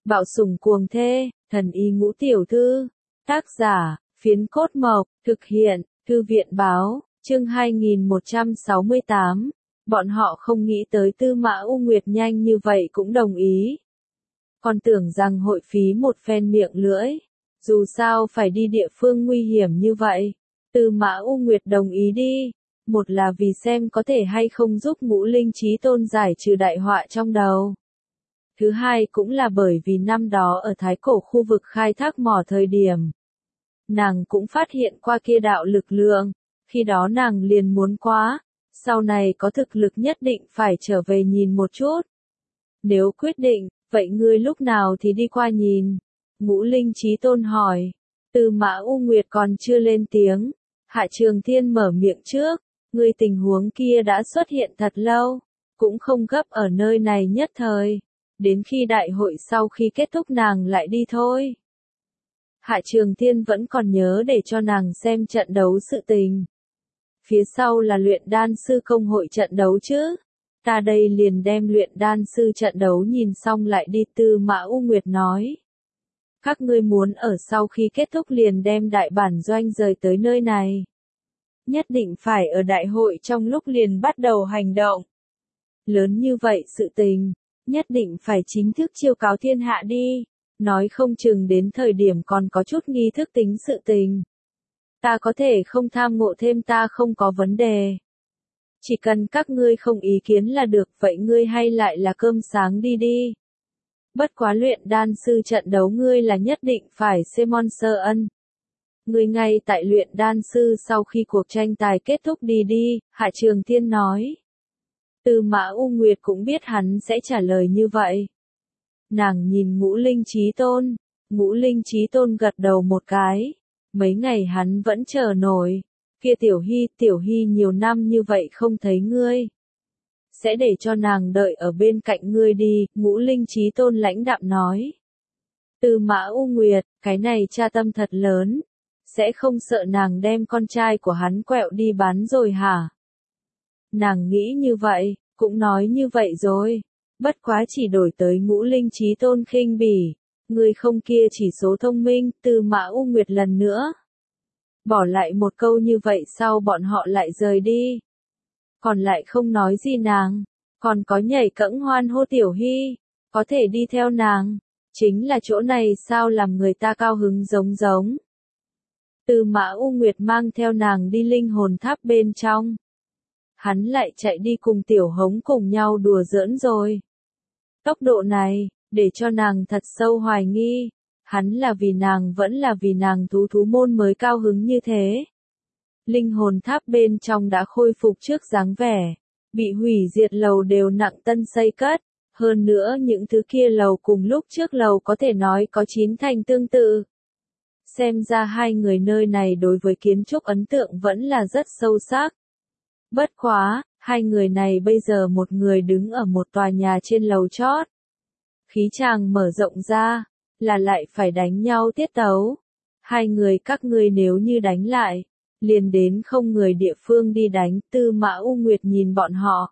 Bạo sủng cuồng thê, thần y ngũ tiểu thư. Tác giả, Phiến Cốt Mộc, thực hiện, Thư viện báo, chương 2168. Bọn họ không nghĩ tới Tư Mã U Nguyệt nhanh như vậy cũng đồng ý. Còn tưởng rằng hội phí một phen miệng lưỡi. Dù sao phải đi địa phương nguy hiểm như vậy. Tư Mã U Nguyệt đồng ý đi. Một là vì xem có thể hay không giúp Ngũ Linh Chí Tôn giải trừ đại họa trong đầu. Thứ hai cũng là bởi vì năm đó ở Thái Cổ khu vực khai thác mỏ thời điểm. Nàng cũng phát hiện qua kia đạo lực lượng, khi đó nàng liền muốn quá, sau này có thực lực nhất định phải trở về nhìn một chút. Nếu quyết định, vậy ngươi lúc nào thì đi qua nhìn? Ngũ Linh Chí Tôn hỏi. Tư Mã U Nguyệt còn chưa lên tiếng, Hạ Trường Thiên mở miệng trước, ngươi tình huống kia đã xuất hiện thật lâu, cũng không gấp ở nơi này nhất thời. Đến khi đại hội sau khi kết thúc nàng lại đi thôi. Hạ Trường Thiên vẫn còn nhớ để cho nàng xem trận đấu sự tình. Phía sau là luyện đan sư công hội trận đấu chứ. Ta đây liền đem luyện đan sư trận đấu nhìn xong lại đi. Tư Mã U Nguyệt nói. Các ngươi muốn ở sau khi kết thúc liền đem đại bản doanh rời tới nơi này. Nhất định phải ở đại hội trong lúc liền bắt đầu hành động. Lớn như vậy sự tình. Nhất định phải chính thức chiêu cáo thiên hạ đi, nói không chừng đến thời điểm còn có chút nghi thức tính sự tình. Ta có thể không tham ngộ thêm, ta không có vấn đề. Chỉ cần các ngươi không ý kiến là được, vậy ngươi hay lại là cơm sáng đi đi. Bất quá luyện đan sư trận đấu ngươi là nhất định phải Simon Sơ Ân. Ngươi ngay tại luyện đan sư sau khi cuộc tranh tài kết thúc đi đi, Hạ Trường Thiên nói. Tư Mã U Nguyệt cũng biết hắn sẽ trả lời như vậy. Nàng nhìn Ngũ Linh Chí Tôn. Ngũ Linh Chí Tôn gật đầu một cái. Mấy ngày hắn vẫn chờ nổi. Kia Tiểu Hy nhiều năm như vậy không thấy ngươi. Sẽ để cho nàng đợi ở bên cạnh ngươi đi, Ngũ Linh Chí Tôn lãnh đạm nói. Tư Mã U Nguyệt, cái này cha tâm thật lớn. Sẽ không sợ nàng đem con trai của hắn quẹo đi bán rồi hả? Nàng nghĩ như vậy, cũng nói như vậy rồi. Bất quá chỉ đổi tới Ngũ Linh Chí Tôn khinh bỉ. Người không kia chỉ số thông minh. Tư Mã U Nguyệt lần nữa. Bỏ lại một câu như vậy sau bọn họ lại rời đi. Còn lại không nói gì nàng. Còn có nhảy cẫng hoan hô Tiểu Hy. Có thể đi theo nàng. Chính là chỗ này sao làm người ta cao hứng giống. Tư Mã U Nguyệt mang theo nàng đi linh hồn tháp bên trong. Hắn lại chạy đi cùng Tiểu Hống cùng nhau đùa giỡn rồi. Tốc độ này, để cho nàng thật sâu hoài nghi, hắn là vì nàng vẫn là vì nàng thú môn mới cao hứng như thế. Linh hồn tháp bên trong đã khôi phục trước dáng vẻ, bị hủy diệt lầu đều nặng tân xây cất, hơn nữa những thứ kia lầu cùng lúc trước lầu có thể nói có 9 thành tương tự. Xem ra hai người nơi này đối với kiến trúc ấn tượng vẫn là rất sâu sắc. Bất quá, hai người này bây giờ một người đứng ở một tòa nhà trên lầu chót. Khí tràng mở rộng ra, là lại phải đánh nhau tiết tấu. Hai người các ngươi nếu như đánh lại, liền đến không người địa phương đi đánh. Tư Mã U Nguyệt nhìn bọn họ.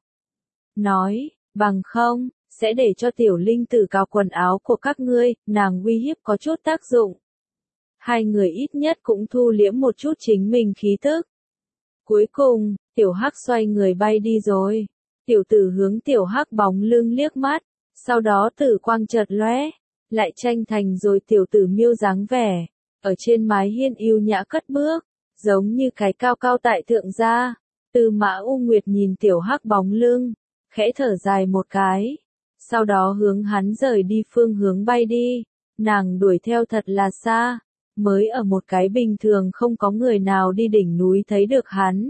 Nói, bằng không, sẽ để cho tiểu linh tử cào quần áo của các ngươi, nàng uy hiếp có chút tác dụng. Hai người ít nhất cũng thu liễm một chút chính mình khí tức. Cuối cùng, Tiểu Hắc xoay người bay đi rồi. Tiểu tử hướng Tiểu Hắc bóng lưng liếc mắt, sau đó tử quang chợt lóe, lại tranh thành rồi tiểu tử miêu dáng vẻ, ở trên mái hiên yêu nhã cất bước, giống như cái cao cao tại thượng gia. Tư Mã U Nguyệt nhìn Tiểu Hắc bóng lưng, khẽ thở dài một cái, sau đó hướng hắn rời đi phương hướng bay đi. Nàng đuổi theo thật là xa, mới ở một cái bình thường không có người nào đi đỉnh núi thấy được hắn.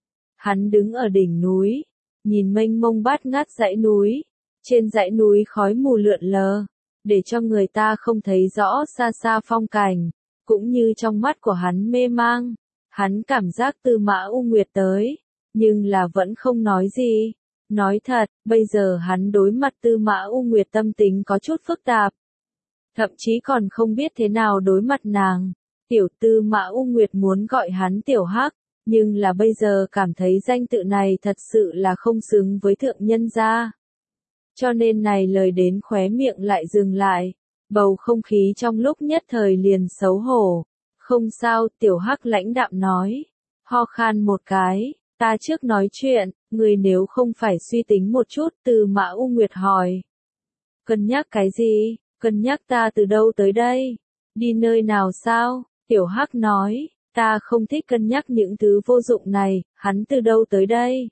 Hắn đứng ở đỉnh núi, nhìn mênh mông bát ngát dãy núi, trên dãy núi khói mù lượn lờ, để cho người ta không thấy rõ xa xa phong cảnh, cũng như trong mắt của hắn mê mang. Hắn cảm giác Tư Mã U Nguyệt tới, nhưng là vẫn không nói gì. Nói thật, bây giờ hắn đối mặt Tư Mã U Nguyệt tâm tính có chút phức tạp. Thậm chí còn không biết thế nào đối mặt nàng. Tiểu Tư Mã U Nguyệt muốn gọi hắn Tiểu Hắc, nhưng là bây giờ cảm thấy danh tự này thật sự là không xứng với thượng nhân gia. Cho nên này lời đến khóe miệng lại dừng lại. Bầu không khí trong lúc nhất thời liền xấu hổ. Không sao, Tiểu Hắc lãnh đạm nói. Ho khan một cái, ta trước nói chuyện, người nếu không phải suy tính một chút, Từ Mã U Nguyệt hỏi. Cân nhắc cái gì? Cân nhắc ta từ đâu tới đây? Đi nơi nào sao? Tiểu Hắc nói, ta không thích cân nhắc những thứ vô dụng này, hắn từ đâu tới đây?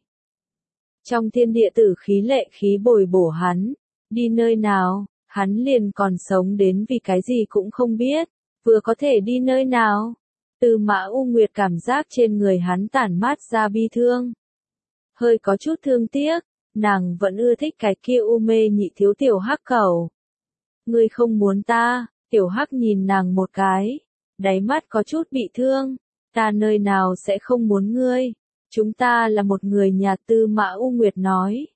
Trong thiên địa tử khí lệ khí bồi bổ hắn, đi nơi nào, hắn liền còn sống đến vì cái gì cũng không biết, vừa có thể đi nơi nào. Từ Mã U Nguyệt cảm giác trên người hắn tản mát ra bi thương. Hơi có chút thương tiếc, nàng vẫn ưa thích cái kia u mê nhị thiếu Tiểu Hắc cẩu. Ngươi không muốn ta, Tiểu Hắc nhìn nàng một cái, đáy mắt có chút bị thương, ta nơi nào sẽ không muốn ngươi, chúng ta là một người nhà. Tư Mã U Nguyệt nói.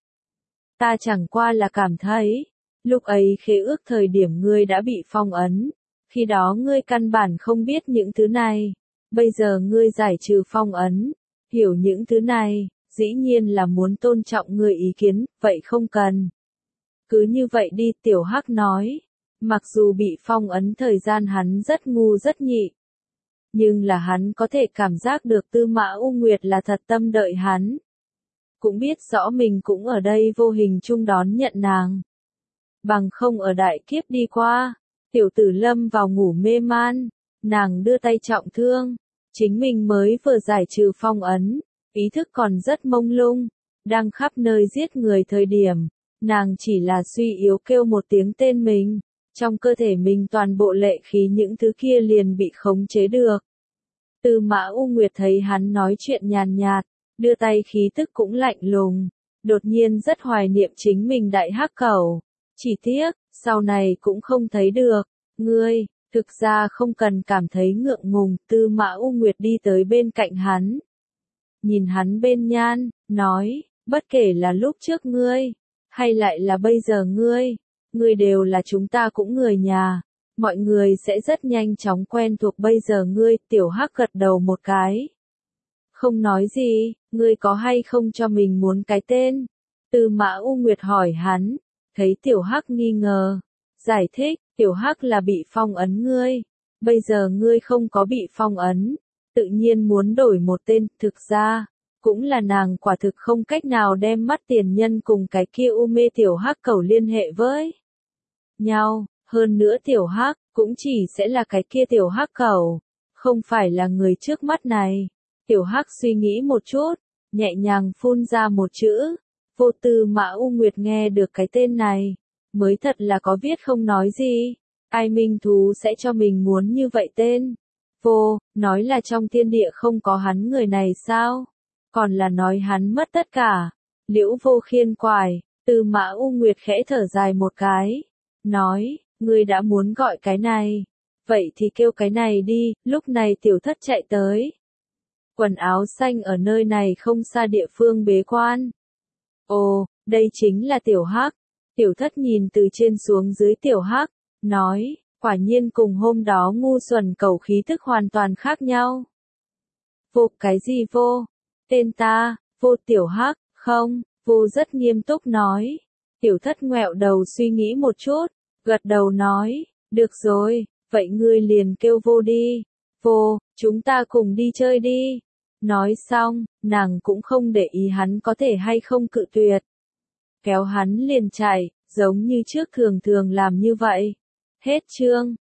Ta chẳng qua là cảm thấy, lúc ấy khế ước thời điểm ngươi đã bị phong ấn, khi đó ngươi căn bản không biết những thứ này, bây giờ ngươi giải trừ phong ấn, hiểu những thứ này, dĩ nhiên là muốn tôn trọng ngươi ý kiến, vậy không cần. Cứ như vậy đi, Tiểu Hắc nói. Mặc dù bị phong ấn thời gian hắn rất ngu rất nhị, nhưng là hắn có thể cảm giác được Tư Mã U Nguyệt là thật tâm đợi hắn. Cũng biết rõ mình cũng ở đây vô hình chung đón nhận nàng. Bằng không ở đại kiếp đi qua, tiểu tử lâm vào ngủ mê man, nàng đưa tay trọng thương, chính mình mới vừa giải trừ phong ấn, ý thức còn rất mông lung, đang khắp nơi giết người thời điểm, nàng chỉ là suy yếu kêu một tiếng tên mình. Trong cơ thể mình toàn bộ lệ khí những thứ kia liền bị khống chế được. Tư Mã U Nguyệt thấy hắn nói chuyện nhàn nhạt, đưa tay khí tức cũng lạnh lùng, đột nhiên rất hoài niệm chính mình đại hắc cẩu. Chỉ tiếc, sau này cũng không thấy được. Ngươi, thực ra không cần cảm thấy ngượng ngùng. Tư Mã U Nguyệt đi tới bên cạnh hắn. Nhìn hắn bên nhan, nói, bất kể là lúc trước ngươi, hay lại là bây giờ ngươi đều là chúng ta cũng người nhà, mọi người sẽ rất nhanh chóng quen thuộc. Bây giờ ngươi, Tiểu Hắc gật đầu một cái. Không nói gì, ngươi có hay không cho mình muốn cái tên? Tư Mã U Nguyệt hỏi hắn, thấy Tiểu Hắc nghi ngờ, giải thích, Tiểu Hắc là bị phong ấn ngươi, bây giờ ngươi không có bị phong ấn, tự nhiên muốn đổi một tên. Thực ra, cũng là nàng quả thực không cách nào đem mắt tiền nhân cùng cái kia u mê Tiểu Hắc cẩu liên hệ với nhau, hơn nữa Tiểu Hắc cũng chỉ sẽ là cái kia Tiểu Hắc cẩu, không phải là người trước mắt này. Tiểu Hắc suy nghĩ một chút, nhẹ nhàng phun ra một chữ, vô. Tư Mã U Nguyệt nghe được cái tên này, mới thật là có viết không nói gì, ai minh thú sẽ cho mình muốn như vậy tên. Vô, nói là trong thiên địa không có hắn người này sao? Còn là nói hắn mất tất cả. Liễu Vô khiên quải, Tư Mã U Nguyệt khẽ thở dài một cái, nói, ngươi đã muốn gọi cái này, vậy thì kêu cái này đi. Lúc này Tiểu Thất chạy tới. Quần áo xanh ở nơi này không xa địa phương bế quan. Ồ, đây chính là Tiểu Hắc. Tiểu Thất nhìn từ trên xuống dưới Tiểu Hắc, nói, quả nhiên cùng hôm đó ngu xuẩn cẩu khí thức hoàn toàn khác nhau. Vô, cái gì vô? Tên ta, Vô. Tiểu Hắc, không, Vô rất nghiêm túc nói. Tiểu Thất ngoẹo đầu suy nghĩ một chút, gật đầu nói, được rồi, vậy ngươi liền kêu Vô đi. Vô, chúng ta cùng đi chơi đi. Nói xong, nàng cũng không để ý hắn có thể hay không cự tuyệt. Kéo hắn liền chạy, giống như trước thường thường làm như vậy. Hết chương.